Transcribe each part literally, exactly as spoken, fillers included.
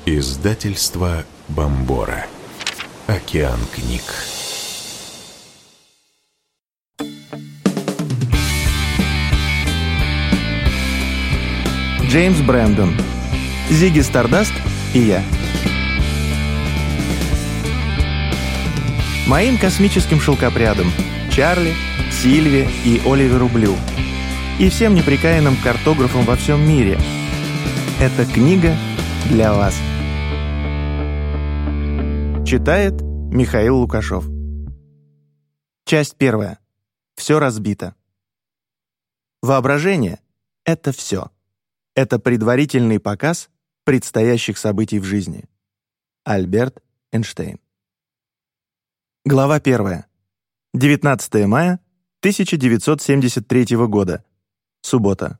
Издательство Бомбора. Океан книг. Джеймс Брэндон. Зигги Стардаст и я. Моим космическим шелкопрядом Чарли, Сильве и Оливеру Блю. И всем непрекаянным картографам во всем мире. Эта книга для вас. Читает Михаил Лукашов. Часть первая. Все разбито. Воображение — это все. Это предварительный показ предстоящих событий в жизни. Альберт Эйнштейн. Глава первая. девятнадцатое мая тысяча девятьсот семьдесят третьего года. Суббота.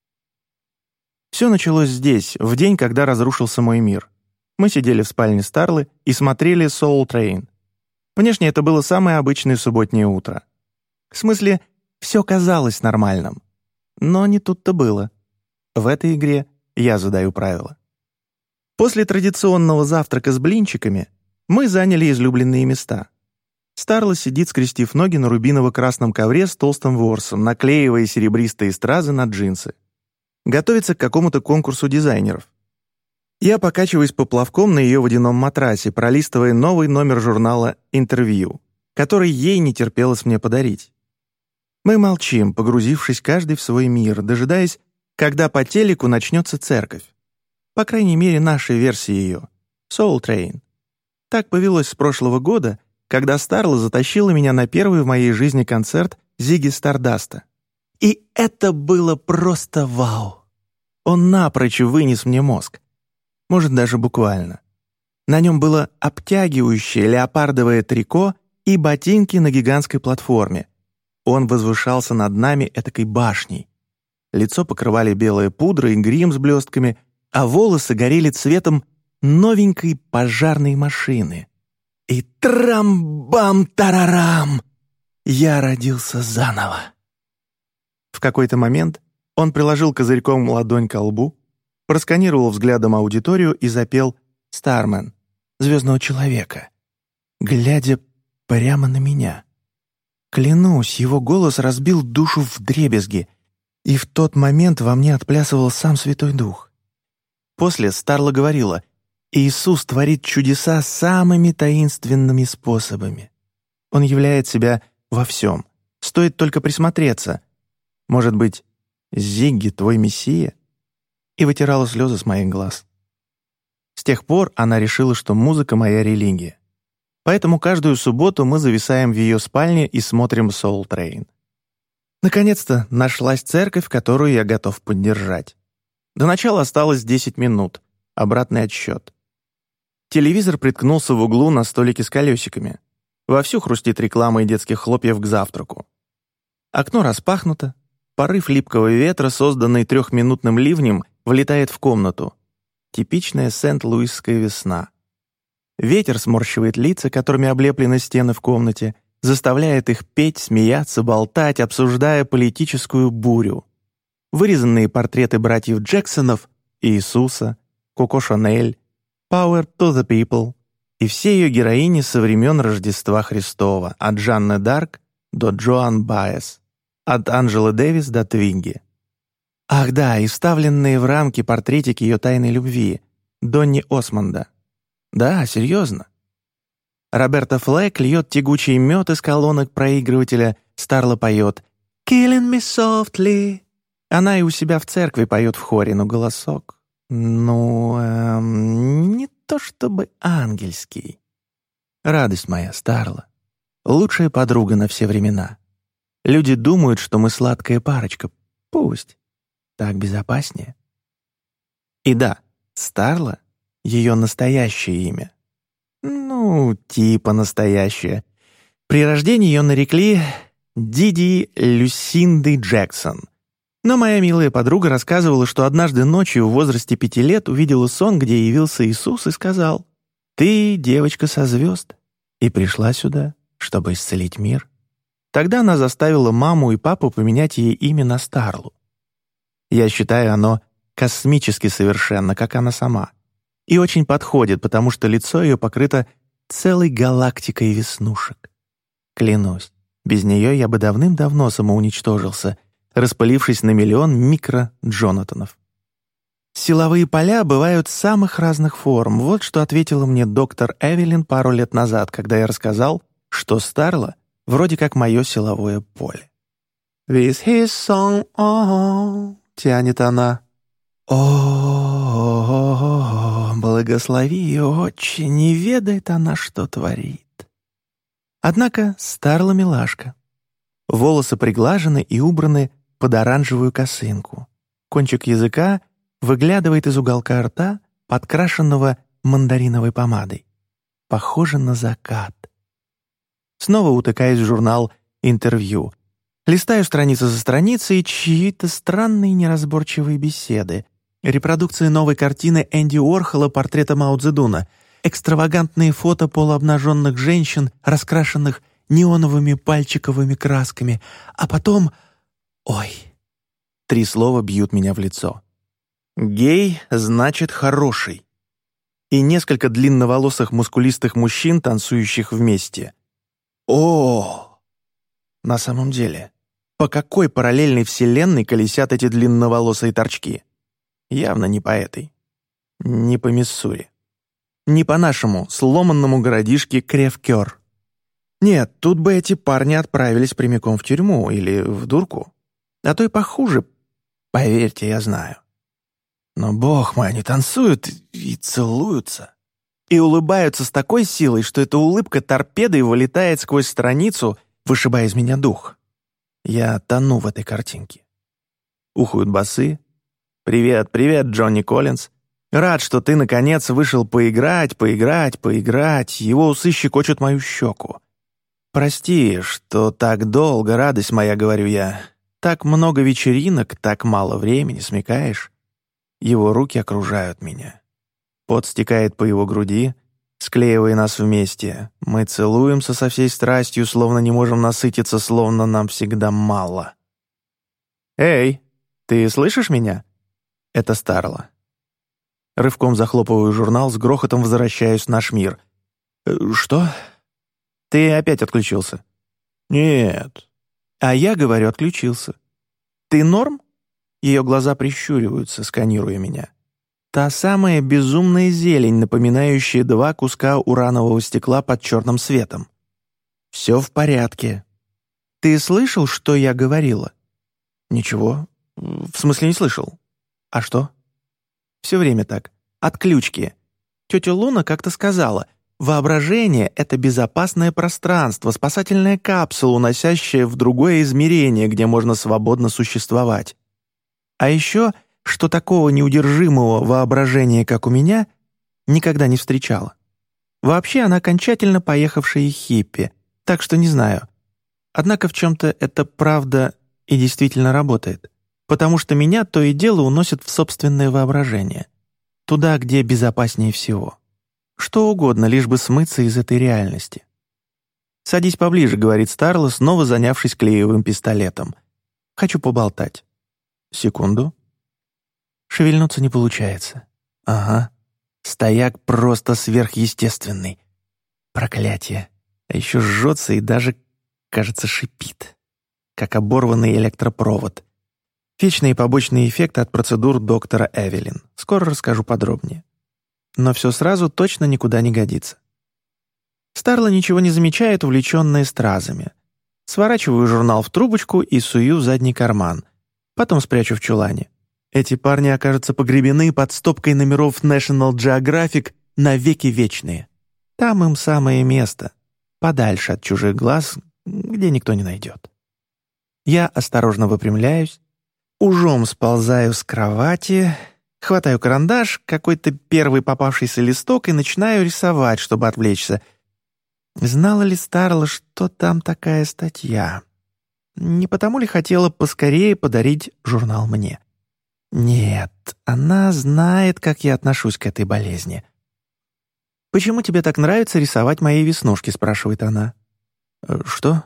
Все началось здесь, в день, когда разрушился мой мир. Мы сидели в спальне Старлы и смотрели Soul Train. Внешне это было самое обычное субботнее утро. В смысле, все казалось нормальным. Но не тут-то было. В этой игре я задаю правила. После традиционного завтрака с блинчиками мы заняли излюбленные места. Старла сидит, скрестив ноги на рубиново-красном ковре с толстым ворсом, наклеивая серебристые стразы на джинсы. Готовится к какому-то конкурсу дизайнеров. Я покачиваюсь поплавком на ее водяном матрасе, пролистывая новый номер журнала «Интервью», который ей не терпелось мне подарить. Мы молчим, погрузившись каждый в свой мир, дожидаясь, когда по телеку начнется церковь. По крайней мере, нашей версии ее — Soul Train. Так повелось с прошлого года, когда Старла затащила меня на первый в моей жизни концерт Зигги Стардаста. И это было просто вау. Он напрочь вынес мне мозг. Может, даже буквально. На нем было обтягивающее леопардовое трико и ботинки на гигантской платформе. Он возвышался над нами этакой башней. Лицо покрывали белая пудра и грим с блестками, а волосы горели цветом новенькой пожарной машины. И трам-бам-тарарам! Я родился заново. В какой-то момент он приложил козырьком ладонь ко лбу, просканировал взглядом аудиторию и запел «Стармен», «Звездного человека», глядя прямо на меня. Клянусь, его голос разбил душу вдребезги, и в тот момент во мне отплясывал сам Святой Дух. После Старла говорила: «Иисус творит чудеса самыми таинственными способами. Он являет себя во всем. Стоит только присмотреться. Может быть, Зигги твой мессия?» И вытирала слезы с моих глаз. С тех пор она решила, что музыка — моя религия. Поэтому каждую субботу мы зависаем в ее спальне и смотрим Soul Train. Наконец-то нашлась церковь, которую я готов поддержать. До начала осталось десять минут. Обратный отсчет. Телевизор приткнулся в углу на столике с колесиками. Вовсю хрустит рекламой детских хлопьев к завтраку. Окно распахнуто. Порыв липкого ветра, созданный трехминутным ливнем, влетает в комнату. Типичная сент-луисская весна. Ветер сморщивает лица, которыми облеплены стены в комнате, заставляет их петь, смеяться, болтать, обсуждая политическую бурю. Вырезанные портреты братьев Джексонов, Иисуса, Коко Шанель, Power to the People и все ее героини со времен Рождества Христова, от Жанны Дарк до Джоан Баэс, от Анджелы Дэвис до Твигги. Ах да, и вставленные в рамки портретики ее тайной любви, Донни Осмонда. Да, серьезно. Роберта Флэк льет тягучий мед из колонок проигрывателя, Старла поет «Killing me softly». Она и у себя в церкви поет в хоре, но голосок, ну, эм, не то чтобы ангельский. Радость моя, Старла, лучшая подруга на все времена. Люди думают, что мы сладкая парочка. Пусть. Так безопаснее. И да, Старла — ее настоящее имя. Ну, типа настоящее. При рождении ее нарекли Диди Люсинды Джексон. Но моя милая подруга рассказывала, что однажды ночью в возрасте пяти лет увидела сон, где явился Иисус и сказал: «Ты девочка со звезд и пришла сюда, чтобы исцелить мир». Тогда она заставила маму и папу поменять ей имя на Старлу. Я считаю, оно космически совершенно, как она сама. И очень подходит, потому что лицо ее покрыто целой галактикой веснушек. Клянусь, без нее я бы давным-давно самоуничтожился, распылившись на миллион микро-Джонатанов. Силовые поля бывают самых разных форм. Вот что ответила мне доктор Эвелин пару лет назад, когда я рассказал, что Старла вроде как мое силовое поле. «With his song, oh», — тянет она. О, благослови ее, отче, не ведает она, что творит. Однако Старла милашка. Волосы приглажены и убраны под оранжевую косынку. Кончик языка выглядывает из уголка рта, подкрашенного мандариновой помадой. Похоже на закат. Снова утыкаюсь в журнал «Интервью». Листаю страницу за страницей чьи-то странные неразборчивые беседы. Репродукции новой картины Энди Уорхола «Портрета Мао Цзэдуна». Экстравагантные фото полуобнаженных женщин, раскрашенных неоновыми пальчиковыми красками. А потом... Ой! Три слова бьют меня в лицо. «Гей» значит «хороший». И несколько длинноволосых мускулистых мужчин, танцующих вместе. О! На самом деле, по какой параллельной вселенной колесят эти длинноволосые торчки? Явно не по этой. Не по Миссури. Не по нашему сломанному городишке Кревкер. Нет, тут бы эти парни отправились прямиком в тюрьму или в дурку. А то и похуже, поверьте, я знаю. Но, бог мой, они танцуют и целуются. И улыбаются с такой силой, что эта улыбка торпедой вылетает сквозь страницу, вышибая из меня дух. Я тону в этой картинке. Ухают басы. «Привет, привет, Джонни Коллинз. Рад, что ты, наконец, вышел поиграть, поиграть, поиграть. Его усы щекочут мою щеку. Прости, что так долго, радость моя, говорю я. Так много вечеринок, так мало времени, смекаешь?» Его руки окружают меня. Пот стекает по его груди, склеивая нас вместе. Мы целуемся со всей страстью, словно не можем насытиться, словно нам всегда мало. «Эй, ты слышишь меня?» Это Старла. Рывком захлопываю журнал, с грохотом возвращаюсь в наш мир. «Что? Ты опять отключился?» «Нет». «А я, говорю, отключился. Ты норм?» Ее глаза прищуриваются, сканируя меня. Та самая безумная зелень, напоминающая два куска уранового стекла под черным светом. «Все в порядке. Ты слышал, что я говорила?» «Ничего. В смысле не слышал. А что?» «Все время так. Отключки. Тетя Луна как-то сказала, воображение — это безопасное пространство, спасательная капсула, уносящая в другое измерение, где можно свободно существовать. А еще, что такого неудержимого воображения, как у меня, никогда не встречала. Вообще она окончательно поехавшая хиппи, так что не знаю. Однако в чем-то это правда и действительно работает, потому что меня то и дело уносит в собственное воображение, туда, где безопаснее всего. Что угодно, лишь бы смыться из этой реальности. «Садись поближе», — говорит Старла, снова занявшись клеевым пистолетом. «Хочу поболтать». «Секунду». Шевельнуться не получается. Ага. Стояк просто сверхъестественный. Проклятие. А еще жжется и даже, кажется, шипит. Как оборванный электропровод. Вечные побочные эффекты от процедур доктора Эвелин. Скоро расскажу подробнее. Но все сразу точно никуда не годится. Старла ничего не замечает, увлеченная стразами. Сворачиваю журнал в трубочку и сую в задний карман. Потом спрячу в чулане. Эти парни окажутся погребены под стопкой номеров National Geographic навеки вечные. Там им самое место. Подальше от чужих глаз, где никто не найдет. Я осторожно выпрямляюсь, ужом сползаю с кровати, хватаю карандаш, какой-то первый попавшийся листок и начинаю рисовать, чтобы отвлечься. Знала ли Старла, что там такая статья? Не потому ли хотела поскорее подарить журнал мне? Нет, она знает, как я отношусь к этой болезни. «Почему тебе так нравится рисовать мои веснушки?» — спрашивает она. «Что?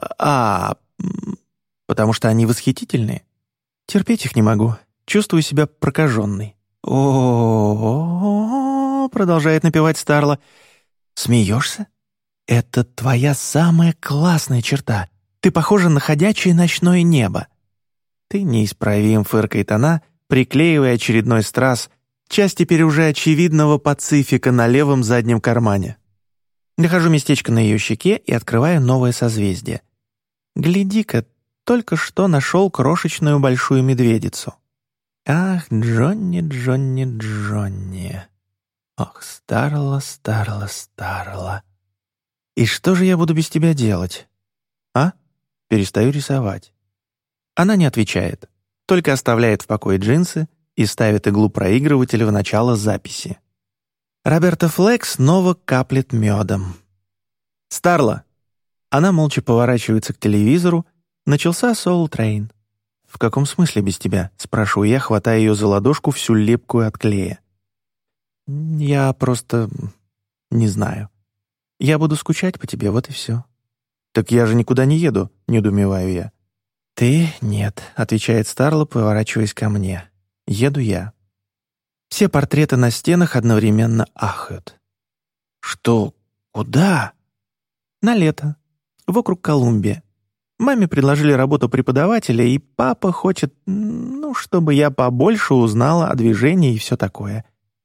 А, потому что они восхитительные. Терпеть их не могу. Чувствую себя прокаженной. О, продолжает напевать Старла. «Смеешься? Это твоя самая классная черта. Ты похожа на ходячее ночное небо». «Ты неисправим», — фыркает она, приклеивая очередной страз, часть теперь уже очевидного Пацифика на левом заднем кармане. Нахожу местечко на ее щеке и открываю новое созвездие. Гляди-ка, только что нашел крошечную большую медведицу. Ах, Джонни, Джонни, Джонни. Ох, Старла, Старла, Старла. И что же я буду без тебя делать? А? Перестаю рисовать. Она не отвечает, только оставляет в покое джинсы и ставит иглу проигрывателя в начало записи. Роберта Флэк снова каплет медом. «Старла!» Она молча поворачивается к телевизору. Начался Soul Train. «В каком смысле без тебя?» — спрашиваю я, хватая ее за ладошку, всю липкую от клея. «Я просто... не знаю. Я буду скучать по тебе, вот и все». «Так я же никуда не еду», — недоумеваю я. «Ты нет», — отвечает Старла, поворачиваясь ко мне. «Еду я». Все портреты на стенах одновременно ахают. «Что? Куда?» «На лето. Вокруг Колумбия. Маме предложили работу преподавателя, и папа хочет, ну, чтобы я побольше узнала о движении и все такое.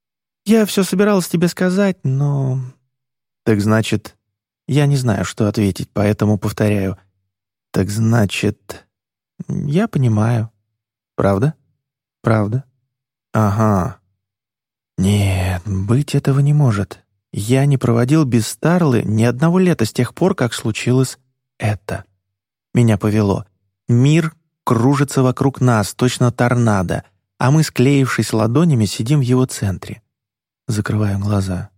Я все собиралась тебе сказать, но...» «Так значит...» Я не знаю, что ответить, поэтому повторяю. «Так значит...» «Я понимаю. Правда? Правда? Ага. Нет, быть этого не может. Я не проводил без Старлы ни одного лета с тех пор, как случилось это. Меня повело. Мир кружится вокруг нас, точно торнадо, а мы, склеившись ладонями, сидим в его центре. Закрываю глаза.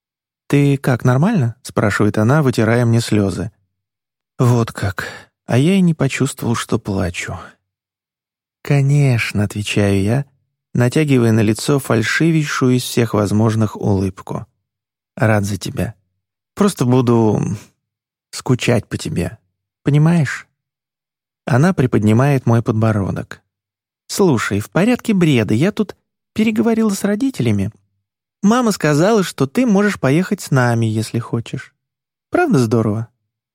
«Ты как, нормально?» — спрашивает она, вытирая мне слезы. «Вот как. А я и не почувствовал, что плачу». «Конечно», — отвечаю я, натягивая на лицо фальшивейшую из всех возможных улыбку. «Рад за тебя. Просто буду скучать по тебе. Понимаешь?» Она приподнимает мой подбородок. «Слушай, в порядке бреда, я тут переговорила с родителями. Мама сказала, что ты можешь поехать с нами, если хочешь. Правда здорово?»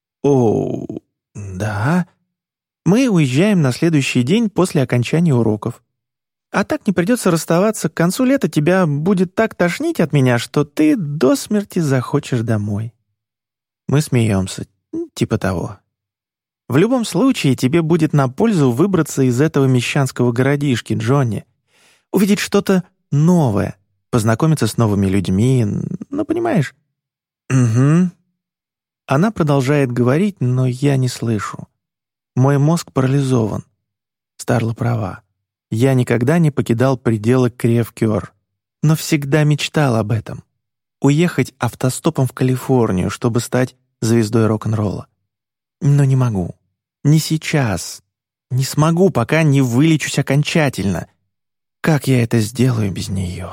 «О, да. Мы уезжаем на следующий день после окончания уроков. А так не придется расставаться. К концу лета тебя будет так тошнить от меня, что ты до смерти захочешь домой». Мы смеемся, типа того. «В любом случае, тебе будет на пользу выбраться из этого мещанского городишки, Джонни. Увидеть что-то новое, познакомиться с новыми людьми, ну, понимаешь?» «Угу». Она продолжает говорить, но я не слышу. Мой мозг парализован. Старла права. Я никогда не покидал пределы Кревкёр, но всегда мечтал об этом. Уехать автостопом в Калифорнию, чтобы стать звездой рок-н-ролла. Но не могу. Не сейчас. Не смогу, пока не вылечусь окончательно. Как я это сделаю без нее?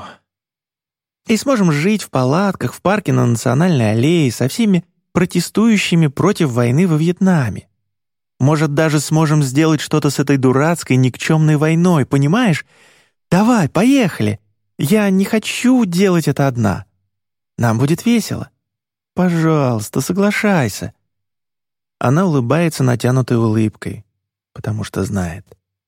И сможем жить в палатках в парке на Национальной аллее со всеми протестующими против войны во Вьетнаме. Может, даже сможем сделать что-то с этой дурацкой никчемной войной, понимаешь? Давай, поехали. Я не хочу делать это одна. Нам будет весело. Пожалуйста, соглашайся». Она улыбается натянутой улыбкой, потому что знает.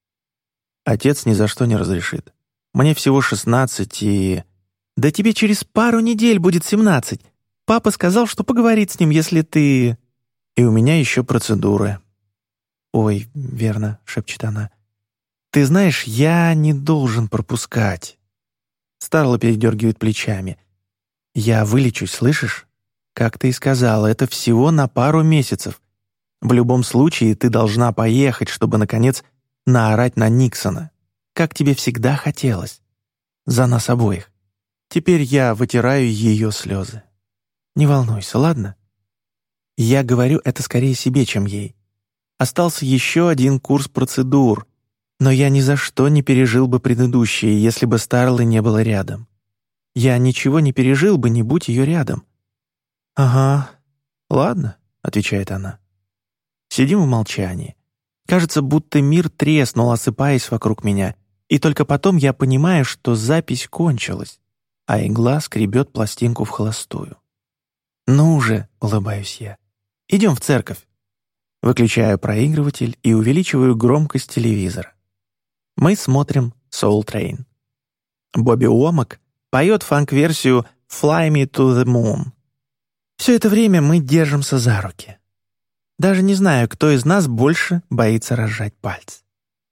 Отец ни за что не разрешит. Мне всего шестнадцать, и... Да тебе через пару недель будет семнадцать. Папа сказал, что поговорит с ним, если ты... И у меня еще процедуры. «Ой, верно», — шепчет она. «Ты знаешь, я не должен пропускать». Старла передергивает плечами. «Я вылечусь, слышишь? Как ты и сказала, это всего на пару месяцев. В любом случае, ты должна поехать, чтобы, наконец, наорать на Никсона, как тебе всегда хотелось. За нас обоих. Теперь я вытираю ее слезы. Не волнуйся, ладно? Я говорю это скорее себе, чем ей. Остался еще один курс процедур, но я ни за что не пережил бы предыдущие, если бы Старлы не было рядом. Я ничего не пережил бы, не будь ее рядом». «Ага, ладно», — отвечает она. Сидим в молчании. Кажется, будто мир треснул, осыпаясь вокруг меня, и только потом я понимаю, что запись кончилась. а игла скребет пластинку в холостую. «Ну уже», — улыбаюсь я, — «идем в церковь». Выключаю проигрыватель и увеличиваю громкость телевизора. Мы смотрим «Soul Train». Бобби Уомак поет фанк-версию «Fly Me to the Moon». Все это время мы держимся за руки. Даже не знаю, кто из нас больше боится разжать пальцы.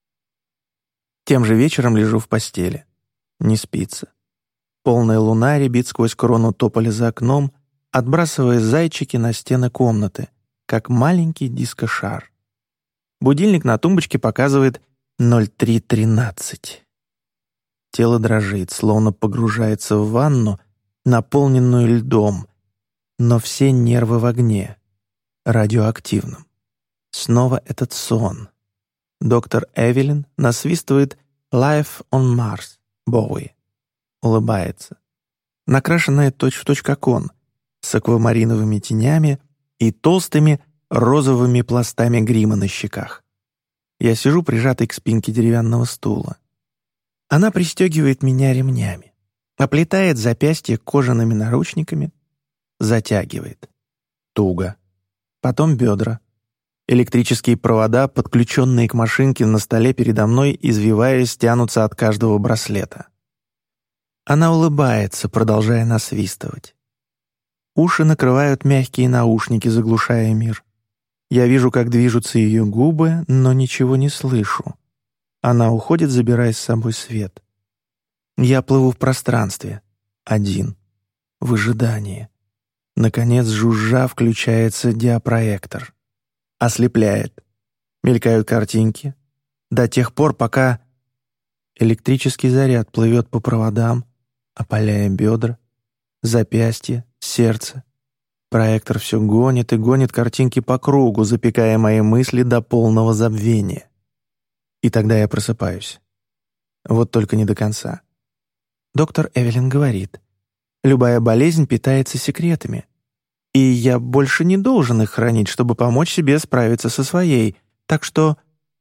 Тем же вечером лежу в постели. Не спится. Полная луна рябит сквозь крону тополя за окном, отбрасывая зайчики на стены комнаты, как маленький дискошар. Будильник на тумбочке показывает ноль три тринадцать. Тело дрожит, словно погружается в ванну, наполненную льдом, но все нервы в огне, радиоактивном. Снова этот сон. Доктор Эвелин насвистывает «Life on Mars» Боуи. Улыбается. Накрашенная точь-в-точь как он, с аквамариновыми тенями и толстыми розовыми пластами грима на щеках. Я сижу прижатый к спинке деревянного стула. Она пристегивает меня ремнями, оплетает запястье кожаными наручниками, затягивает. Туго. Потом бедра. Электрические провода, подключенные к машинке на столе передо мной, извиваясь, тянутся от каждого браслета. Она улыбается, продолжая насвистывать. Уши накрывают мягкие наушники, заглушая мир. Я вижу, как движутся ее губы, но ничего не слышу. Она уходит, забирая с собой свет. Я плыву в пространстве. Один. В ожидании. Наконец, жужжа, включается диапроектор. Ослепляет. Мелькают картинки. До тех пор, пока электрический заряд плывет по проводам, опаляя бедра, запястья, сердце. Проектор все гонит и гонит картинки по кругу, запекая мои мысли до полного забвения. И тогда я просыпаюсь. Вот только не до конца. Доктор Эвелин говорит, любая болезнь питается секретами, и я больше не должен их хранить, чтобы помочь себе справиться со своей, так что...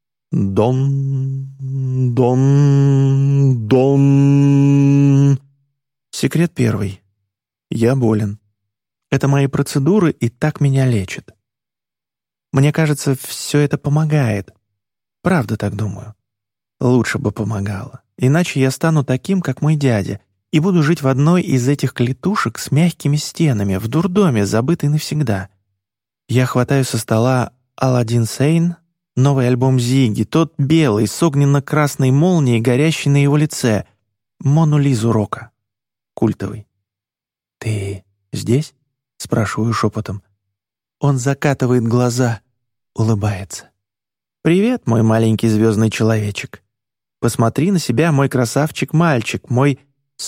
Дон, дон, дон. Секрет первый. Я болен. Это мои процедуры, и так меня лечат. Мне кажется, все это помогает. Правда так думаю. Лучше бы помогало. Иначе я стану таким, как мой дядя, и буду жить в одной из этих клетушек с мягкими стенами, в дурдоме, забытой навсегда. Я хватаю со стола «Аладдин Сейн», новый альбом Зигги, тот белый, с огненно-красной молнией, горящей на его лице, «Мону Лизу Рока», культовый. «Ты здесь?» — спрашиваю шепотом. Он закатывает глаза, улыбается. «Привет, мой маленький звездный человечек. Посмотри на себя, мой красавчик-мальчик, мой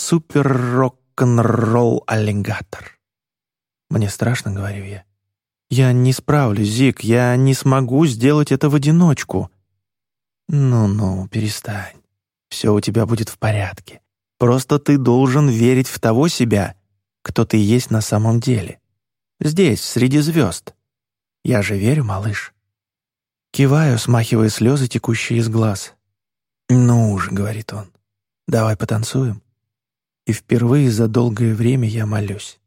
супер-рок-н-ролл-аллигатор». Мне страшно, говорю я. «Я не справлюсь, Зик, я не смогу сделать это в одиночку». «Ну-ну, перестань. Все у тебя будет в порядке. Просто ты должен верить в того себя, кто ты есть на самом деле. Здесь, среди звезд. Я же верю, малыш». Киваю, смахивая слезы, текущие из глаз. «Ну уж», — говорит он, — «давай потанцуем». И впервые за долгое время я молюсь.